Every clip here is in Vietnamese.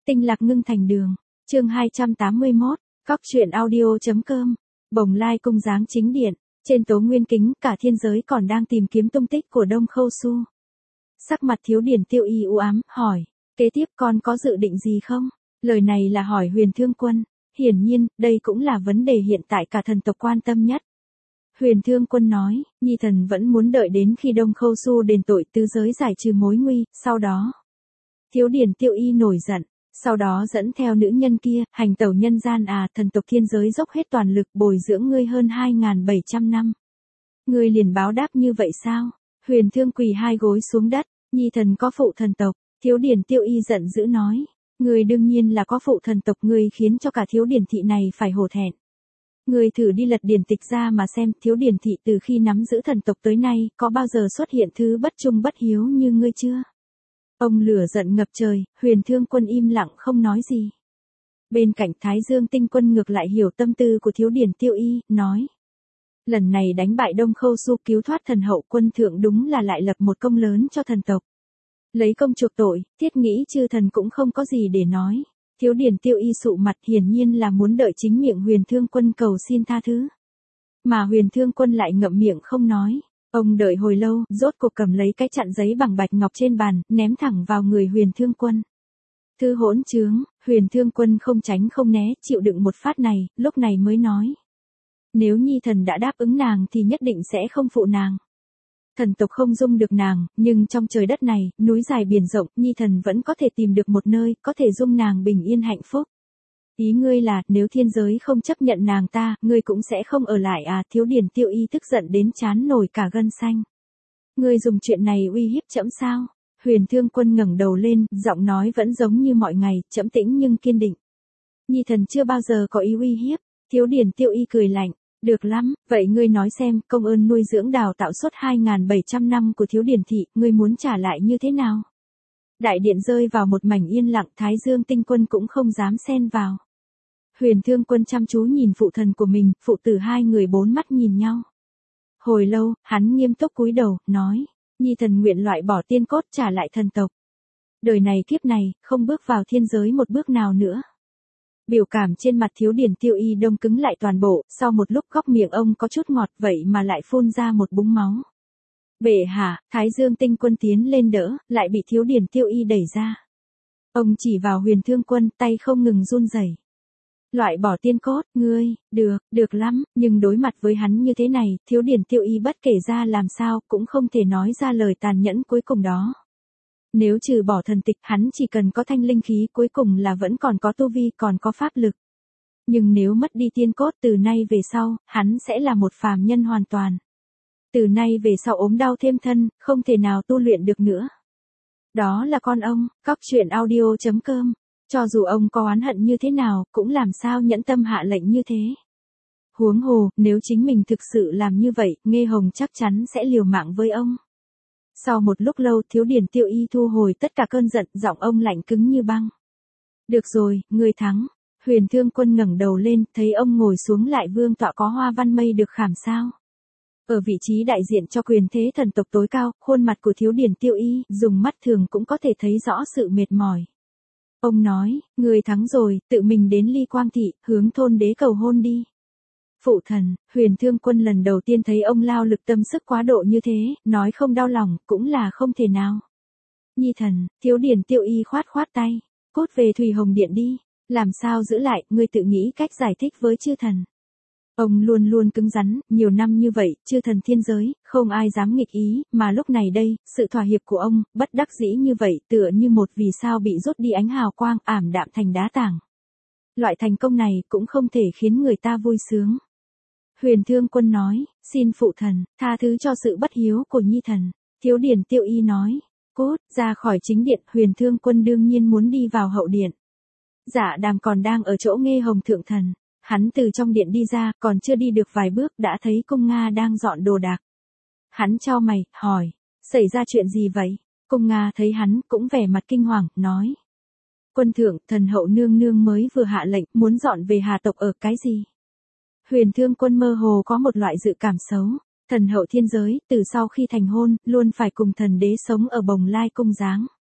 Tinh lạc ngưng thành đường. Chương 281. Cóc truyện audio.com. Bồng Lai cung giáng chính điện. Trên tố nguyên kính, cả thiên giới còn đang tìm kiếm tung tích của Đông Khâu Su. Sắc mặt Thiếu Điển Tiêu Y u ám, hỏi, kế tiếp con có dự định gì không? Lời này là hỏi Huyền Thương Quân. Hiển nhiên, đây cũng là vấn đề hiện tại cả thần tộc quan tâm nhất. Huyền Thương Quân nói, Nhi thần vẫn muốn đợi đến khi Đông Khâu Su đền tội tứ giới giải trừ mối nguy, sau đó. Thiếu Điển Tiêu Y nổi giận, sau đó dẫn theo nữ nhân kia, hành tẩu nhân gian thần tộc thiên giới dốc hết toàn lực bồi dưỡng ngươi hơn 2.700 năm. Ngươi liền báo đáp như vậy sao? Huyền Thương quỳ hai gối xuống đất, Nhi thần có phụ thần tộc. Thiếu Điển Tiêu Y giận dữ nói, ngươi đương nhiên là có phụ thần tộc, ngươi khiến cho cả Thiếu Điển thị này phải hổ thẹn. Ngươi thử đi lật điển tịch ra mà xem, Thiếu Điển thị từ khi nắm giữ thần tộc tới nay, có bao giờ xuất hiện thứ bất trung bất hiếu như ngươi chưa? Ông lửa giận ngập trời, Huyền Thương Quân im lặng không nói gì. Bên cạnh Thái Dương Tinh Quân ngược lại hiểu tâm tư của Thiếu Điển Tiêu Y, nói. Lần này đánh bại Đông Khâu Su, cứu thoát thần hậu quân thượng, đúng là lại lập một công lớn cho thần tộc. Lấy công chuộc tội, thiết nghĩ chư thần cũng không có gì để nói. Thiếu Điển Tiêu Y sụ mặt, hiển nhiên là muốn đợi chính miệng Huyền Thương Quân cầu xin tha thứ. Mà Huyền Thương Quân lại ngậm miệng không nói. Ông đợi hồi lâu, rốt cuộc cầm lấy cái chặn giấy bằng bạch ngọc trên bàn, ném thẳng vào người Huyền Thương Quân. Thư hỗn trướng, Huyền Thương Quân không tránh không né, chịu đựng một phát này, lúc này mới nói. Nếu Nhi thần đã đáp ứng nàng thì nhất định sẽ không phụ nàng. Thần tộc không dung được nàng, nhưng trong trời đất này, núi dài biển rộng, Nhi thần vẫn có thể tìm được một nơi, có thể dung nàng bình yên hạnh phúc. Ý ngươi là, nếu thiên giới không chấp nhận nàng ta, ngươi cũng sẽ không ở lại Thiếu Điển Tiêu Y tức giận đến trán nổi cả gân xanh. Ngươi dùng chuyện này uy hiếp trẫm sao? Huyền Thương Quân ngẩng đầu lên, giọng nói vẫn giống như mọi ngày, trẫm tĩnh nhưng kiên định. Nhi thần chưa bao giờ có ý uy hiếp. Thiếu Điển Tiêu Y cười lạnh. Được lắm, vậy ngươi nói xem, công ơn nuôi dưỡng đào tạo suốt 2.700 năm của Thiếu Điển thị, ngươi muốn trả lại như thế nào? Đại điện rơi vào một mảnh yên lặng, Thái Dương Tinh Quân cũng không dám xen vào. Huyền Thương Quân chăm chú nhìn phụ thần của mình, phụ tử hai người bốn mắt nhìn nhau. Hồi lâu, hắn nghiêm túc cúi đầu, nói, Nhi thần nguyện loại bỏ tiên cốt trả lại thần tộc. Đời này kiếp này, không bước vào thiên giới một bước nào nữa. Biểu cảm trên mặt Thiếu Điển Tiêu Y đông cứng lại toàn bộ, sau một lúc góc miệng ông có chút ngọt vậy mà lại phun ra một búng máu. Bệ hạ, Thái Dương Tinh Quân tiến lên đỡ, lại bị Thiếu Điển Tiêu Y đẩy ra. Ông chỉ vào Huyền Thương Quân, tay không ngừng run rẩy. Loại bỏ tiên cốt, ngươi, được lắm, nhưng đối mặt với hắn như thế này, Thiếu Điển Tiêu Y bất kể ra làm sao, cũng không thể nói ra lời tàn nhẫn cuối cùng đó. Nếu trừ bỏ thần tịch, hắn chỉ cần có thanh linh khí, cuối cùng là vẫn còn có tu vi, còn có pháp lực. Nhưng nếu mất đi tiên cốt, từ nay về sau, hắn sẽ là một phàm nhân hoàn toàn. Từ nay về sau ốm đau thêm thân, không thể nào tu luyện được nữa. Đó là con ông, Cóc truyện audio.com. Cho dù ông có oán hận như thế nào, cũng làm sao nhẫn tâm hạ lệnh như thế. Huống hồ, nếu chính mình thực sự làm như vậy, Nghê Hồng chắc chắn sẽ liều mạng với ông. Sau một lúc lâu, Thiếu Điển Tiêu Y thu hồi tất cả cơn giận, giọng ông lạnh cứng như băng. Được rồi, ngươi thắng. Huyền Thương Quân ngẩng đầu lên, thấy ông ngồi xuống lại vương tọa có hoa văn mây được khảm sao. Ở vị trí đại diện cho quyền thế thần tộc tối cao, khuôn mặt của Thiếu Điển Tiêu Y, dùng mắt thường cũng có thể thấy rõ sự mệt mỏi. Ông nói, ngươi thắng rồi, tự mình đến Ly Quang Thị, hướng thôn đế cầu hôn đi. Phụ thần, Huyền Thương Quân lần đầu tiên thấy ông lao lực tâm sức quá độ như thế, nói không đau lòng, cũng là không thể nào. Nhi thần, Thiếu Điển Tiêu Y khoát khoát tay, cút về Thủy Hồng Điện đi, làm sao giữ lại, ngươi tự nghĩ cách giải thích với chư thần. Ông luôn luôn cứng rắn, nhiều năm như vậy, chư thần thiên giới, không ai dám nghịch ý, mà lúc này đây, sự thỏa hiệp của ông, bất đắc dĩ như vậy, tựa như một vì sao bị rút đi ánh hào quang, ảm đạm thành đá tảng. Loại thành công này cũng không thể khiến người ta vui sướng. Huyền Thương Quân nói, xin phụ thần, tha thứ cho sự bất hiếu của Nhi thần. Thiếu Điển Tiêu Y nói, cút, ra khỏi chính điện, Huyền Thương Quân đương nhiên muốn đi vào hậu điện. Dạ Đàm còn đang ở chỗ Nghê Hồng thượng thần. Hắn từ trong điện đi ra, còn chưa đi được vài bước đã thấy Cung Nga đang dọn đồ đạc. Hắn chau mày, hỏi, xảy ra chuyện gì vậy? Cung Nga thấy hắn, cũng vẻ mặt kinh hoàng, nói. Quân thượng, thần hậu nương nương mới vừa hạ lệnh, muốn dọn về Hà tộc ở cái gì? Huyền Thương Quân mơ hồ có một loại dự cảm xấu. Thần hậu thiên giới, từ sau khi thành hôn, luôn phải cùng thần đế sống ở Bồng Lai cung giáng.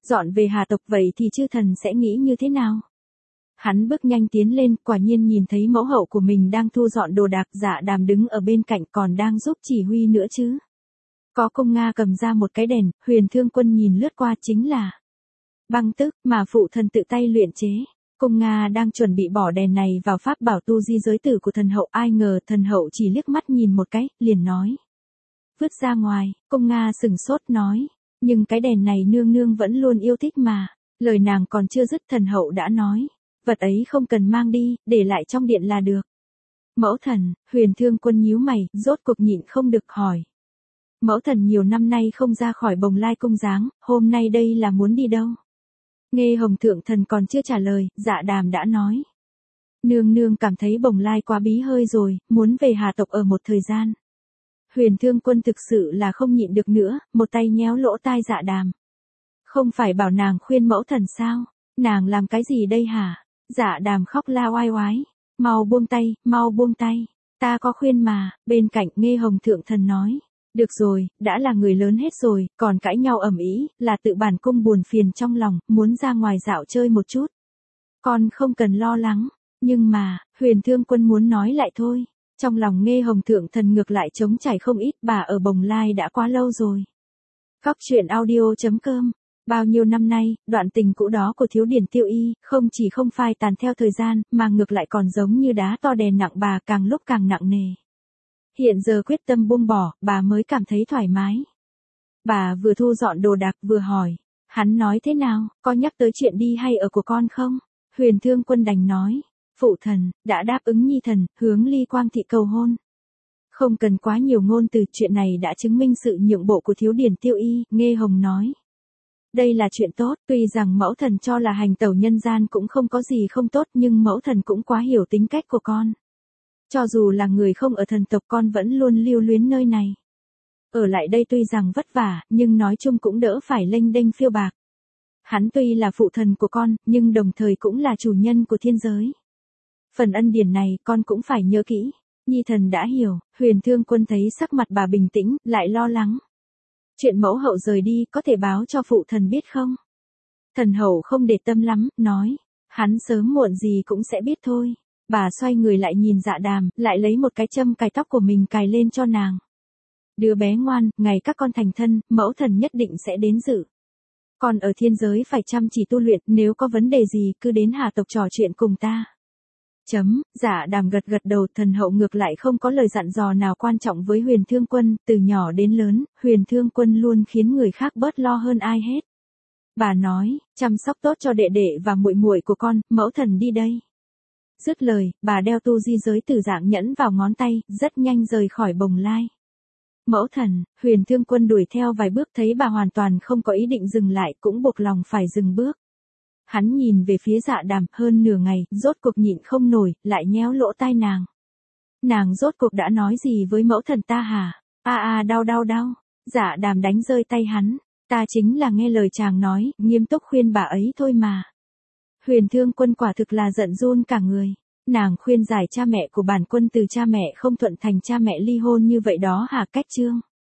Dọn về Hà tộc vậy thì chư thần sẽ nghĩ như thế nào? Hắn bước nhanh tiến lên, quả nhiên nhìn thấy mẫu hậu của mình đang thu dọn đồ đạc, Dạ Đàm đứng ở bên cạnh còn đang giúp chỉ huy nữa chứ. Có công Nga cầm ra một cái đèn, Huyền Thương Quân nhìn lướt qua chính là băng tức mà phụ thần tự tay luyện chế. Công Nga đang chuẩn bị bỏ đèn này vào pháp bảo tu di giới tử của thần hậu, ai ngờ thần hậu chỉ liếc mắt nhìn một cái, liền nói. Vứt ra ngoài, Công Nga sừng sốt nói, nhưng cái đèn này nương nương vẫn luôn yêu thích mà. Lời nàng còn chưa dứt thần hậu đã nói, vật ấy không cần mang đi, để lại trong điện là được. Mẫu thần, Huyền Thương Quân nhíu mày, rốt cuộc nhịn không được hỏi. Mẫu thần nhiều năm nay không ra khỏi Bồng Lai cung giáng, hôm nay đây là muốn đi đâu? Nghe Hồng Thượng Thần còn chưa trả lời, Dạ Đàm đã nói. Nương nương cảm thấy Bồng Lai quá bí hơi rồi, muốn về Hà tộc ở một thời gian. Huyền Thương Quân thực sự là không nhịn được nữa, một tay nhéo lỗ tai Dạ Đàm. Không phải bảo nàng khuyên mẫu thần sao? Nàng làm cái gì đây hả? Dạ Đàm khóc la oai oái. Mau buông tay, mau buông tay. Ta có khuyên mà, bên cạnh Nghe Hồng Thượng Thần nói. Được rồi, đã là người lớn hết rồi, còn cãi nhau ầm ĩ, là tự bản cung buồn phiền trong lòng, muốn ra ngoài dạo chơi một chút. Con không cần lo lắng, nhưng mà, Huyền Thương Quân muốn nói lại thôi. Trong lòng Nghe Hồng Thượng Thần ngược lại trống trải không ít, bà ở Bồng Lai đã quá lâu rồi. Góc truyện audio.com. Bao nhiêu năm nay, đoạn tình cũ đó của Thiếu Điển Tiêu Y, không chỉ không phai tàn theo thời gian, mà ngược lại còn giống như đá to đè nặng bà càng lúc càng nặng nề. Hiện giờ quyết tâm buông bỏ, bà mới cảm thấy thoải mái. Bà vừa thu dọn đồ đạc vừa hỏi, hắn nói thế nào, có nhắc tới chuyện đi hay ở của con không? Huyền Thương Quân đành nói, phụ thần, đã đáp ứng nhi thần, hướng Ly Quang thị cầu hôn. Không cần quá nhiều ngôn từ, chuyện này đã chứng minh sự nhượng bộ của Thiếu Điển Tiêu Y, Nghe Hồng nói. Đây là chuyện tốt, tuy rằng mẫu thần cho là hành tẩu nhân gian cũng không có gì không tốt, nhưng mẫu thần cũng quá hiểu tính cách của con. Cho dù là người không ở thần tộc, con vẫn luôn lưu luyến nơi này. Ở lại đây tuy rằng vất vả, nhưng nói chung cũng đỡ phải lênh đênh phiêu bạc. Hắn tuy là phụ thần của con, nhưng đồng thời cũng là chủ nhân của thiên giới. Phần ân điển này con cũng phải nhớ kỹ. Nhi thần đã hiểu. Huyền Thương Quân thấy sắc mặt bà bình tĩnh, lại lo lắng. Chuyện mẫu hậu rời đi có thể báo cho phụ thần biết không? Thần hậu không để tâm lắm, nói. Hắn sớm muộn gì cũng sẽ biết thôi. Bà xoay người lại nhìn Dạ Đàm, lại lấy một cái châm cài tóc của mình cài lên cho nàng. Đứa bé ngoan, ngày các con thành thân, mẫu thần nhất định sẽ đến dự. Còn ở thiên giới phải chăm chỉ tu luyện, nếu có vấn đề gì cứ đến Hà tộc trò chuyện cùng ta. Dạ Đàm gật gật đầu, thần hậu ngược lại không có lời dặn dò nào quan trọng với Huyền Thương Quân, từ nhỏ đến lớn, Huyền Thương Quân luôn khiến người khác bớt lo hơn ai hết. Bà nói, chăm sóc tốt cho đệ đệ và muội muội của con, mẫu thần đi đây. Dứt lời, bà đeo tu di giới tử dạng nhẫn vào ngón tay, rất nhanh rời khỏi Bồng Lai. Mẫu thần, Huyền Thương Quân đuổi theo vài bước thấy bà hoàn toàn không có ý định dừng lại, cũng buộc lòng phải dừng bước. Hắn nhìn về phía Dạ Đàm, hơn nửa ngày, rốt cuộc nhịn không nổi, lại nhéo lỗ tai nàng. Nàng rốt cuộc đã nói gì với mẫu thần ta hả? Đau. Dạ Đàm đánh rơi tay hắn. Ta chính là nghe lời chàng nói, nghiêm túc khuyên bà ấy thôi mà. Huyền Thương Quân quả thực là giận run cả người. Nàng khuyên giải cha mẹ của bản quân từ cha mẹ không thuận thành cha mẹ ly hôn như vậy đó hả? Cách chương.